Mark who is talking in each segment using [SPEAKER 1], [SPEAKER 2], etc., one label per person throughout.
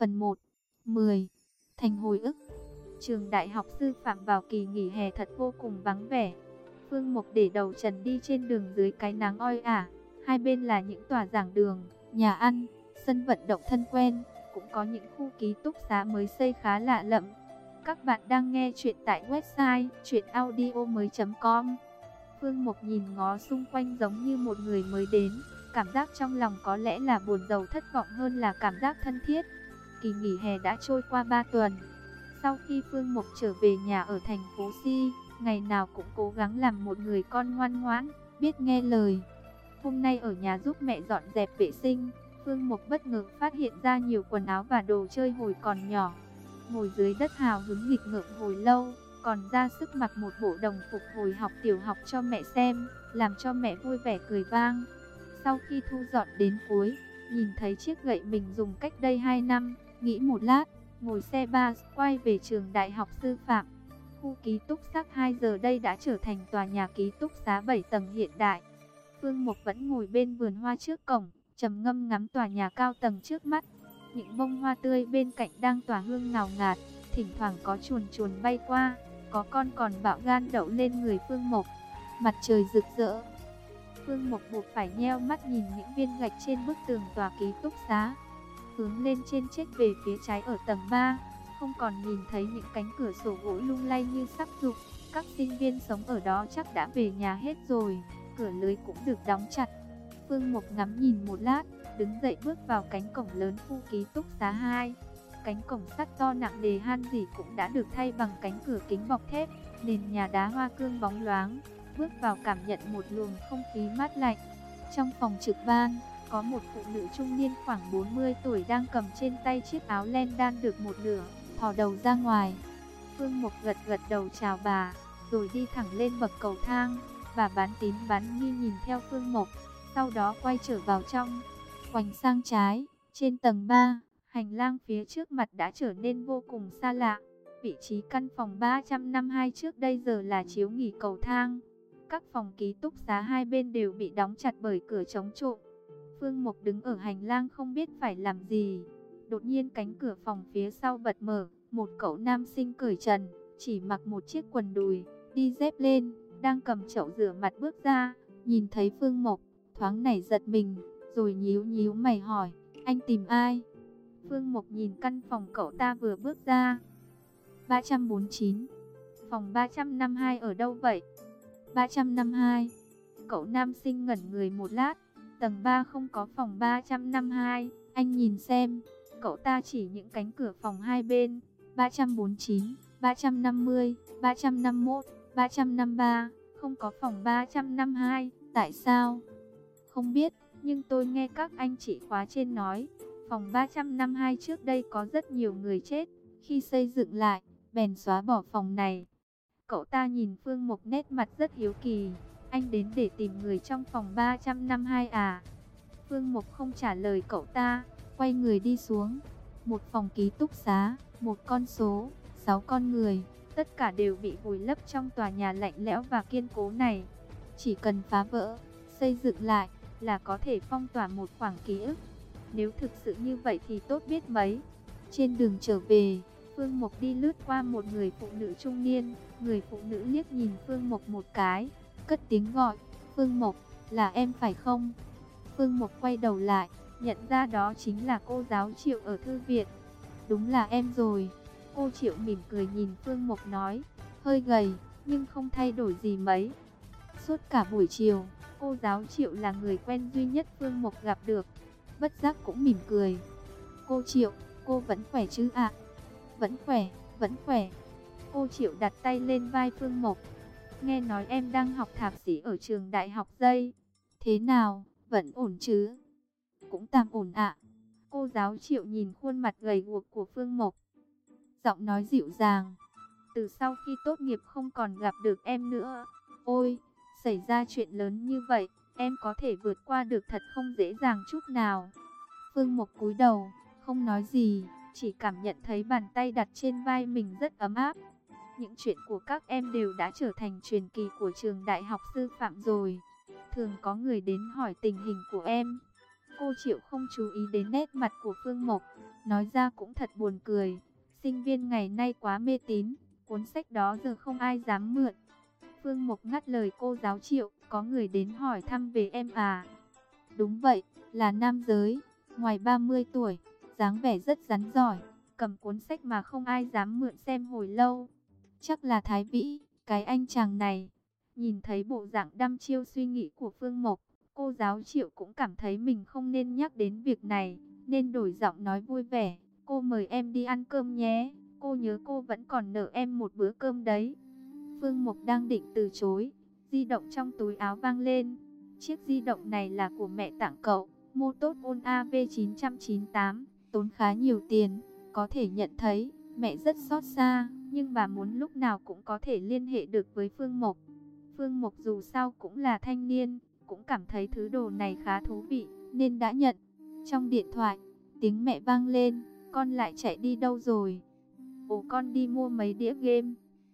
[SPEAKER 1] Phần 1. 10. Thành hồi ức. Trường đại học sư phạm vào kỳ nghỉ hè thật vô cùng vắng vẻ. Phương Mộc để đầu trần đi trên đường dưới cái nắng oi ả. Hai bên là những tòa giảng đường, nhà ăn, sân vận động thân quen, cũng có những khu ký túc xá mới xây khá lạ lẫm. Các bạn đang nghe chuyện tại website chuyenaudio.com. Phương Mộc nhìn ngó xung quanh giống như một người mới đến, cảm giác trong lòng có lẽ là buồn rầu thất vọng hơn là cảm giác thân thiết. Kỳ nghỉ hè đã trôi qua 3 tuần. Sau khi Phương Mộc trở về nhà ở thành phố Si, ngày nào cũng cố gắng làm một người con ngoan ngoãn, biết nghe lời. Hôm nay ở nhà giúp mẹ dọn dẹp vệ sinh, Phương Mộc bất ngờ phát hiện ra nhiều quần áo và đồ chơi hồi còn nhỏ. Ngồi dưới đất hào hứng nghịch ngợm hồi lâu, còn ra sức mặc một bộ đồng phục hồi học tiểu học cho mẹ xem, làm cho mẹ vui vẻ cười vang. Sau khi thu dọn đến cuối, nhìn thấy chiếc gậy mình dùng cách đây 2 năm, nghĩ một lát, ngồi xe bus quay về trường đại học sư phạm. Khu ký túc xá 2 giờ đây đã trở thành tòa nhà ký túc xá 7 tầng hiện đại. Phương Mộc vẫn ngồi bên vườn hoa trước cổng, trầm ngâm ngắm tòa nhà cao tầng trước mắt. Những bông hoa tươi bên cạnh đang tỏa hương ngào ngạt, thỉnh thoảng có chuồn chuồn bay qua, có con còn bạo gan đậu lên người Phương Mộc. Mặt trời rực rỡ. Phương Mộc buộc phải nheo mắt nhìn những viên gạch trên bức tường tòa ký túc xá. Hướng lên trên check về phía trái ở tầng 3, không còn nhìn thấy những cánh cửa sổ gỗ lung lay như sắp rụng. Các sinh viên sống ở đó chắc đã về nhà hết rồi, cửa lưới cũng được đóng chặt. Phương Mộc ngắm nhìn một lát, đứng dậy bước vào cánh cổng lớn khu ký túc xá 2. Cánh cổng sắt to nặng nề han rỉ cũng đã được thay bằng cánh cửa kính bọc thép, nền nhà đá hoa cương bóng loáng. Bước vào cảm nhận một luồng không khí mát lạnh. Trong phòng trực ban, có một phụ nữ trung niên khoảng 40 tuổi đang cầm trên tay chiếc áo len đan được một nửa, thò đầu ra ngoài. Phương Mộc gật gật đầu chào bà, rồi đi thẳng lên bậc cầu thang. Bà bán tín bán nghi nhìn theo Phương Mộc, sau đó quay trở vào trong. Ngoảnh sang trái, trên tầng 3, hành lang phía trước mặt đã trở nên vô cùng xa lạ. Vị trí căn phòng 352 trước đây giờ là chiếu nghỉ cầu thang. Các phòng ký túc xá hai bên đều bị đóng chặt bởi cửa chống trộm. Phương Mộc đứng ở hành lang không biết phải làm gì. Đột nhiên cánh cửa phòng phía sau bật mở, một cậu nam sinh cởi trần, chỉ mặc một chiếc quần đùi, đi dép lên, đang cầm chậu rửa mặt bước ra. Nhìn thấy Phương Mộc, thoáng nảy giật mình, rồi nhíu nhíu mày hỏi, anh tìm ai? Phương Mộc nhìn căn phòng cậu ta vừa bước ra. 349. Phòng 352 ở đâu vậy? 352. Cậu nam sinh ngẩn người một lát. Tầng 3 không có phòng 352. Anh nhìn xem. Cậu ta chỉ những cánh cửa phòng hai bên. 349, 350, 351, 353. Không có phòng 352. Tại sao? Không biết, nhưng tôi nghe các anh chị khóa trên nói, phòng 352 trước đây có rất nhiều người chết. Khi xây dựng lại, bèn xóa bỏ phòng này. Cậu ta nhìn Phương Mộc nét mặt rất hiếu kỳ. Anh đến để tìm người trong phòng 352 à? Phương Mộc không trả lời cậu ta, quay người đi xuống. Một phòng ký túc xá, một con số, 6 con người, tất cả đều bị vùi lấp trong tòa nhà lạnh lẽo và kiên cố này. Chỉ cần phá vỡ, xây dựng lại là có thể phong tỏa một khoảng ký ức. Nếu thực sự như vậy thì tốt biết mấy. Trên đường trở về, Phương Mộc đi lướt qua một người phụ nữ trung niên. Người phụ nữ liếc nhìn Phương Mộc một cái, cất tiếng gọi, Phương Mộc, là em phải không? Phương Mộc quay đầu lại, nhận ra đó chính là cô giáo Triệu ở thư viện. Đúng là em rồi. Cô Triệu mỉm cười nhìn Phương Mộc nói, hơi gầy, nhưng không thay đổi gì mấy. Suốt cả buổi chiều, cô giáo Triệu là người quen duy nhất Phương Mộc gặp được. Bất giác cũng mỉm cười. Cô Triệu, cô vẫn khỏe chứ ạ? Vẫn khỏe, vẫn khỏe. Cô Triệu đặt tay lên vai Phương Mộc. Nghe nói em đang học thạc sĩ ở trường đại học Dây. Thế nào, vẫn ổn chứ? Cũng tạm ổn ạ. Cô giáo Triệu nhìn khuôn mặt gầy guộc của Phương Mộc, giọng nói dịu dàng. Từ sau khi tốt nghiệp không còn gặp được em nữa. Ôi, xảy ra chuyện lớn như vậy, em có thể vượt qua được thật không dễ dàng chút nào. Phương Mộc cúi đầu, không nói gì, chỉ cảm nhận thấy bàn tay đặt trên vai mình rất ấm áp. Những chuyện của các em đều đã trở thành truyền kỳ của trường đại học sư phạm rồi. Thường có người đến hỏi tình hình của em. Cô Triệu không chú ý đến nét mặt của Phương Mộc, nói ra cũng thật buồn cười. Sinh viên ngày nay quá mê tín, cuốn sách đó giờ không ai dám mượn. Phương Mộc ngắt lời cô giáo Triệu, có người đến hỏi thăm về em à? Đúng vậy, là nam giới, ngoài 30 tuổi, dáng vẻ rất rắn giỏi, cầm cuốn sách mà không ai dám mượn xem hồi lâu. Chắc là Thái Vĩ, cái anh chàng này. Nhìn thấy bộ dạng đăm chiêu suy nghĩ của Phương Mộc, cô giáo Triệu cũng cảm thấy mình không nên nhắc đến việc này, nên đổi giọng nói vui vẻ. Cô mời em đi ăn cơm nhé, cô nhớ cô vẫn còn nợ em một bữa cơm đấy. Phương Mộc đang định từ chối, di động trong túi áo vang lên. Chiếc di động này là của mẹ tặng cậu, Motorola AV998, tốn khá nhiều tiền, có thể nhận thấy mẹ rất xót xa, nhưng bà muốn lúc nào cũng có thể liên hệ được với Phương Mộc. Phương Mộc dù sao cũng là thanh niên, cũng cảm thấy thứ đồ này khá thú vị, nên đã nhận. Trong điện thoại, tiếng mẹ vang lên, con lại chạy đi đâu rồi? Ồ, con đi mua mấy đĩa game.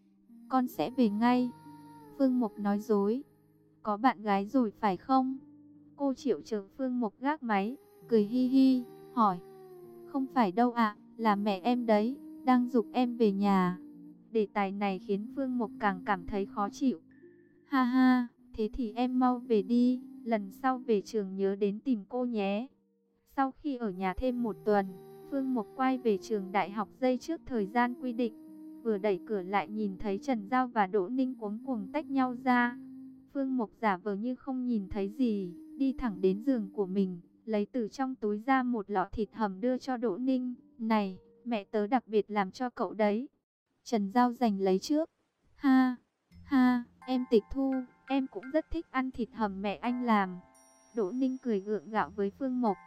[SPEAKER 1] Con sẽ về ngay. Phương Mộc nói dối. Có bạn gái rồi phải không? Cô Triệu chờ Phương Mộc gác máy, cười hi hi, hỏi. Không phải đâu ạ, là mẹ em đấy, đang giục em về nhà. Đề tài này khiến Phương Mộc càng cảm thấy khó chịu. Ha ha, thế thì em mau về đi, lần sau về trường nhớ đến tìm cô nhé. Sau khi ở nhà thêm một tuần, Phương Mộc quay về trường đại học giây trước thời gian quy định. Vừa đẩy cửa lại nhìn thấy Trần Giao và Đỗ Ninh cuống cuồng tách nhau ra. Phương Mộc giả vờ như không nhìn thấy gì, đi thẳng đến giường của mình, lấy từ trong túi ra một lọ thịt hầm đưa cho Đỗ Ninh. Này, mẹ tớ đặc biệt làm cho cậu đấy. Trần Giao giành lấy trước. Ha, ha, em tịch thu, em cũng rất thích ăn thịt hầm mẹ anh làm. Đỗ Ninh cười gượng gạo với Phương Mộc.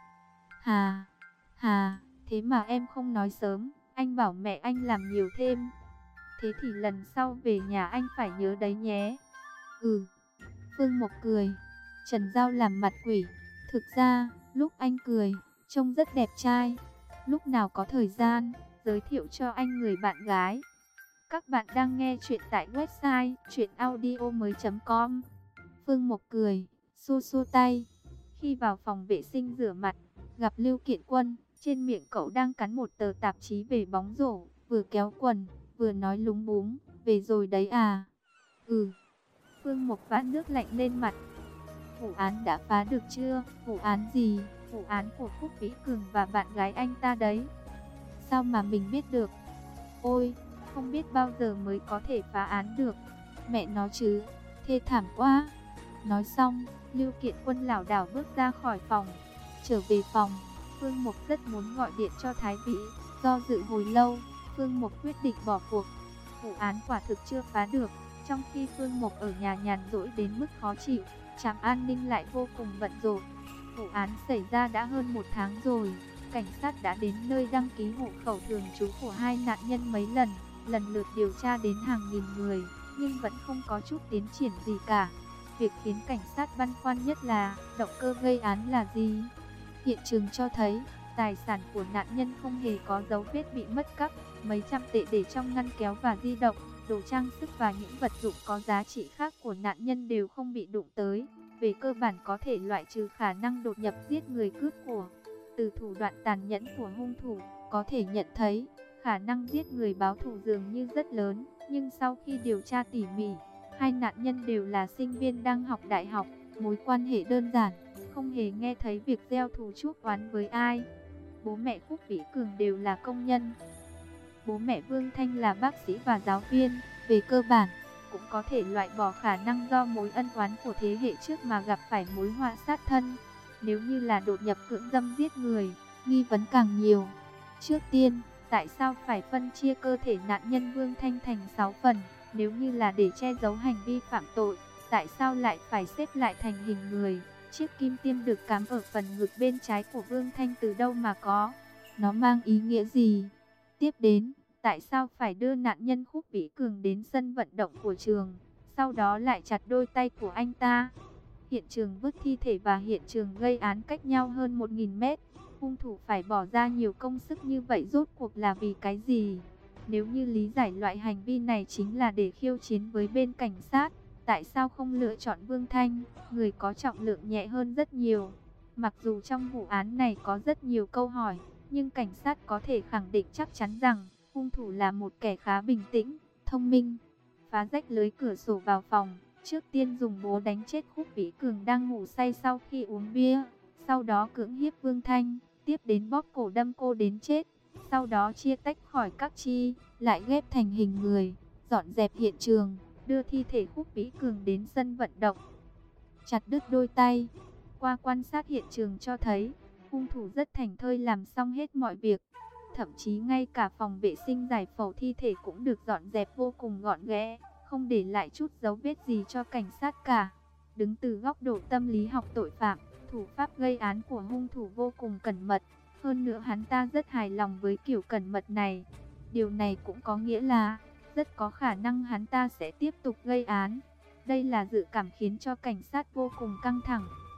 [SPEAKER 1] Hà, hà, thế mà em không nói sớm, anh bảo mẹ anh làm nhiều thêm. Thế thì lần sau về nhà anh phải nhớ đấy nhé. Ừ. Phương Mộc cười. Trần Giao làm mặt quỷ. Thực ra, lúc anh cười, trông rất đẹp trai. Lúc nào có thời gian, giới thiệu cho anh người bạn gái. Các bạn đang nghe chuyện tại website chuyenaudio.com. Phương Mộc cười, xua xua tay. Khi vào phòng vệ sinh rửa mặt, gặp Lưu Kiện Quân, trên miệng cậu đang cắn một tờ tạp chí về bóng rổ, vừa kéo quần, vừa nói lúng búng, về rồi đấy à? Ừ. Phương Mộc vã nước lạnh lên mặt. Vụ án đã phá được chưa? Vụ án gì? Vụ án của Khúc Vĩ Cường và bạn gái anh ta đấy. Sao mà mình biết được? Ôi, không biết bao giờ mới có thể phá án được. Mẹ nó chứ, thê thảm quá. Nói xong, Lưu Kiện Quân lảo đảo bước ra khỏi phòng. Trở về phòng, Phương Mộc rất muốn gọi điện cho Thái Vĩ. Do dự hồi lâu, Phương Mộc quyết định bỏ cuộc. Vụ án quả thực chưa phá được. Trong khi Phương Mộc ở nhà nhàn rỗi đến mức khó chịu, trạm an ninh lại vô cùng bận rộn. Vụ án xảy ra đã hơn 1 tháng rồi. Cảnh sát đã đến nơi đăng ký hộ khẩu thường trú của hai nạn nhân mấy lần, lần lượt điều tra đến hàng nghìn người, nhưng vẫn không có chút tiến triển gì cả. Việc khiến cảnh sát băn khoăn nhất là động cơ gây án là gì? Hiện trường cho thấy, tài sản của nạn nhân không hề có dấu vết bị mất cắp, mấy trăm tệ để trong ngăn kéo và di động, đồ trang sức và những vật dụng có giá trị khác của nạn nhân đều không bị đụng tới. Về cơ bản có thể loại trừ khả năng đột nhập giết người cướp của. Từ thủ đoạn tàn nhẫn của hung thủ, có thể nhận thấy, khả năng giết người báo thù dường như rất lớn. Nhưng sau khi điều tra tỉ mỉ, hai nạn nhân đều là sinh viên đang học đại học, mối quan hệ đơn giản, không hề nghe thấy việc gieo thù chuốc oán với ai. Bố mẹ Khúc Vĩ Cường đều là công nhân. Bố mẹ Vương Thanh là bác sĩ và giáo viên, về cơ bản, cũng có thể loại bỏ khả năng do mối ân oán của thế hệ trước mà gặp phải mối họa sát thân. Nếu như là đột nhập cưỡng dâm giết người, nghi vấn càng nhiều. Trước tiên, tại sao phải phân chia cơ thể nạn nhân Vương Thanh thành 6 phần? Nếu như là để che giấu hành vi phạm tội, tại sao lại phải xếp lại thành hình người? Chiếc kim tiêm được cắm ở phần ngực bên trái của Vương Thanh từ đâu mà có? Nó mang ý nghĩa gì? Tiếp đến, tại sao phải đưa nạn nhân Khúc Vĩ Cường đến sân vận động của trường, sau đó lại chặt đôi tay của anh ta? Hiện trường vứt thi thể và hiện trường gây án cách nhau hơn 1000 mét. Hung thủ phải bỏ ra nhiều công sức như vậy rốt cuộc là vì cái gì? Nếu như lý giải loại hành vi này chính là để khiêu chiến với bên cảnh sát, tại sao không lựa chọn Vương Thanh, người có trọng lượng nhẹ hơn rất nhiều? Mặc dù trong vụ án này có rất nhiều câu hỏi, nhưng cảnh sát có thể khẳng định chắc chắn rằng hung thủ là một kẻ khá bình tĩnh, thông minh. Phá rách lưới cửa sổ vào phòng, trước tiên dùng búa đánh chết Khúc Vĩ Cường đang ngủ say sau khi uống bia, sau đó cưỡng hiếp Vương Thanh, tiếp đến bóp cổ đâm cô đến chết, sau đó chia tách khỏi các chi, lại ghép thành hình người, dọn dẹp hiện trường, đưa thi thể Khúc Vĩ Cường đến sân vận động, chặt đứt đôi tay. Qua quan sát hiện trường cho thấy, hung thủ rất thảnh thơi làm xong hết mọi việc. Thậm chí ngay cả phòng vệ sinh giải phẫu thi thể cũng được dọn dẹp vô cùng gọn ghẽ, không để lại chút dấu vết gì cho cảnh sát cả. Đứng từ góc độ tâm lý học tội phạm, thủ pháp gây án của hung thủ vô cùng cẩn mật. Hơn nữa hắn ta rất hài lòng với kiểu cẩn mật này. Điều này cũng có nghĩa là, rất có khả năng hắn ta sẽ tiếp tục gây án. Đây là dự cảm khiến cho cảnh sát vô cùng căng thẳng.